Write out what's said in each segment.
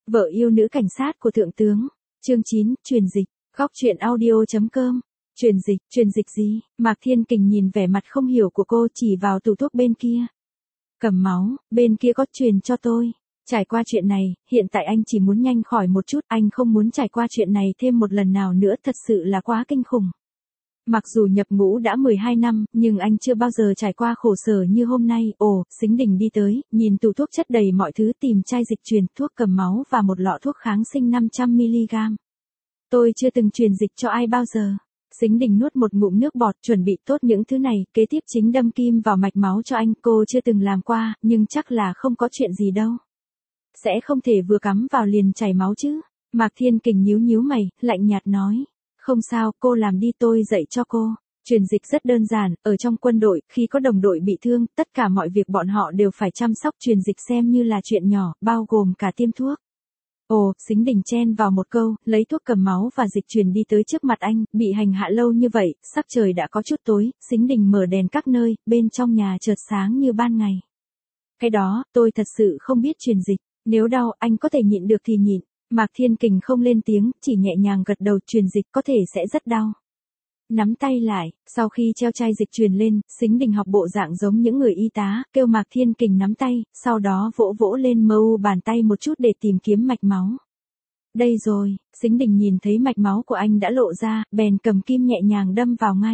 Vợ yêu nữ cảnh sát của thượng tướng. Chương 9, truyền dịch. Góc truyện audio.com. Truyền dịch gì? Mạc Thiên Kình nhìn vẻ mặt không hiểu của cô, chỉ vào tủ thuốc bên kia. Cầm máu, bên kia có truyền cho tôi. Trải qua chuyện này, hiện tại anh chỉ muốn nhanh khỏi một chút, anh không muốn trải qua chuyện này thêm một lần nào nữa, thật sự là quá kinh khủng. Mặc dù nhập ngũ đã 12 năm, nhưng anh chưa bao giờ trải qua khổ sở như hôm nay. Ồ, Sính Đình đi tới, nhìn tủ thuốc chất đầy mọi thứ, tìm chai dịch truyền, thuốc cầm máu và một lọ thuốc kháng sinh 500mg. Tôi chưa từng truyền dịch cho ai bao giờ. Sính Đình nuốt một ngụm nước bọt, chuẩn bị tốt những thứ này, kế tiếp chính đâm kim vào mạch máu cho anh. Cô chưa từng làm qua, nhưng chắc là không có chuyện gì đâu. Sẽ không thể vừa cắm vào liền chảy máu chứ. Mạc Thiên Kình nhíu mày, lạnh nhạt nói. Không sao, cô làm đi, tôi dạy cho cô. Truyền dịch rất đơn giản, ở trong quân đội, khi có đồng đội bị thương, tất cả mọi việc bọn họ đều phải chăm sóc, truyền dịch xem như là chuyện nhỏ, bao gồm cả tiêm thuốc. Ồ, Sính Đình chen vào một câu, lấy thuốc cầm máu và dịch truyền đi tới trước mặt anh. Bị hành hạ lâu như vậy, sắc trời đã có chút tối, Sính Đình mở đèn các nơi, bên trong nhà chợt sáng như ban ngày. Cái đó, tôi thật sự không biết truyền dịch, nếu đau, anh có thể nhịn được thì nhịn. Mạc Thiên Kình không lên tiếng, chỉ nhẹ nhàng gật đầu. Truyền dịch có thể sẽ rất đau. Nắm tay lại, sau khi treo chai dịch truyền lên, Sính Đình học bộ dạng giống những người y tá, kêu Mạc Thiên Kình nắm tay, sau đó vỗ lên mu bàn tay một chút để tìm kiếm mạch máu. Đây rồi, Sính Đình nhìn thấy mạch máu của anh đã lộ ra, bèn cầm kim nhẹ nhàng đâm vào ngay.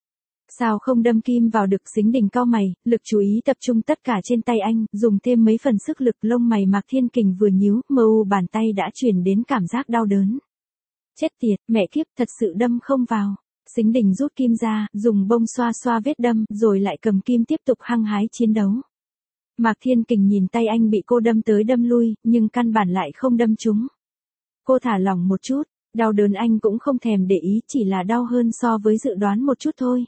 Sao không đâm kim vào được? Sính Đình cau mày, lực chú ý tập trung tất cả trên tay anh, dùng thêm mấy phần sức lực. Lông mày Mạc Thiên Kình vừa nhíu, mu bàn tay đã truyền đến cảm giác đau đớn. Chết tiệt, mẹ kiếp, thật sự đâm không vào. Sính Đình rút kim ra, dùng bông xoa vết đâm, rồi lại cầm kim tiếp tục hăng hái chiến đấu. Mạc Thiên Kình nhìn tay anh bị cô đâm tới đâm lui, nhưng căn bản lại không đâm trúng. Cô thả lỏng một chút, đau đớn anh cũng không thèm để ý, chỉ là đau hơn so với dự đoán một chút thôi.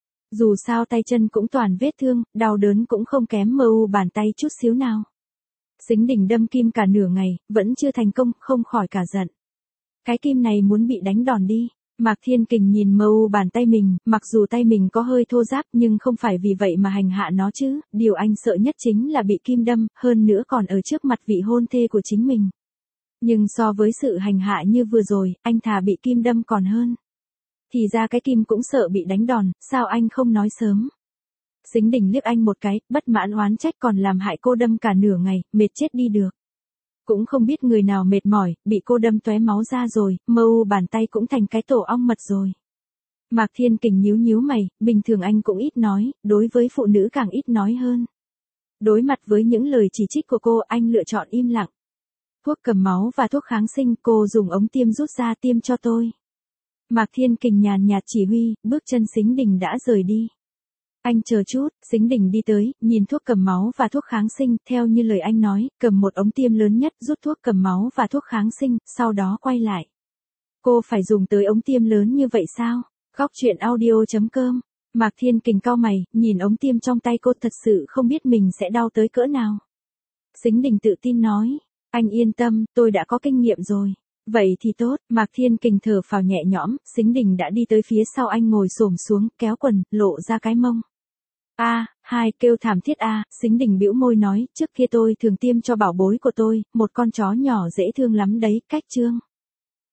Dù sao tay chân cũng toàn vết thương, đau đớn cũng không kém mu bàn tay chút xíu nào. Sính Đình đâm kim cả nửa ngày, vẫn chưa thành công, không khỏi cả giận. Cái kim này muốn bị đánh đòn đi. Mạc Thiên Kình nhìn mu bàn tay mình, mặc dù tay mình có hơi thô ráp nhưng không phải vì vậy mà hành hạ nó chứ. Điều anh sợ nhất chính là bị kim đâm, hơn nữa còn ở trước mặt vị hôn thê của chính mình. Nhưng so với sự hành hạ như vừa rồi, anh thà bị kim đâm còn hơn. Thì ra cái kim cũng sợ bị đánh đòn, sao anh không nói sớm? Sính Đình liếc anh một cái, bất mãn oán trách, còn làm hại cô đâm cả nửa ngày, mệt chết đi được. Cũng không biết người nào mệt mỏi, bị cô đâm tóe máu ra rồi, mu bàn tay cũng thành cái tổ ong mật rồi. Mạc Thiên Kình nhíu mày, bình thường anh cũng ít nói, đối với phụ nữ càng ít nói hơn. Đối mặt với những lời chỉ trích của cô, anh lựa chọn im lặng. Thuốc cầm máu và thuốc kháng sinh, cô dùng ống tiêm rút ra tiêm cho tôi. Mạc Thiên Kình nhàn nhạt chỉ huy, bước chân Sính Đình đã rời đi. Anh chờ chút. Sính Đình đi tới, nhìn thuốc cầm máu và thuốc kháng sinh, theo như lời anh nói, cầm một ống tiêm lớn nhất, rút thuốc cầm máu và thuốc kháng sinh, sau đó quay lại. Cô phải dùng tới ống tiêm lớn như vậy sao? Góc truyện audio.com. Mạc Thiên Kình cau mày, nhìn ống tiêm trong tay cô, thật sự không biết mình sẽ đau tới cỡ nào. Sính Đình tự tin nói, anh yên tâm, tôi đã có kinh nghiệm rồi. Vậy thì tốt. Mạc Thiên Kình thở phào nhẹ nhõm. Sính Đình đã đi tới phía sau anh, ngồi xổm xuống, kéo quần, lộ ra cái mông. Hai kêu thảm thiết Sính Đình bĩu môi nói, trước kia tôi thường tiêm cho bảo bối của tôi, một con chó nhỏ dễ thương lắm đấy, cách Trương.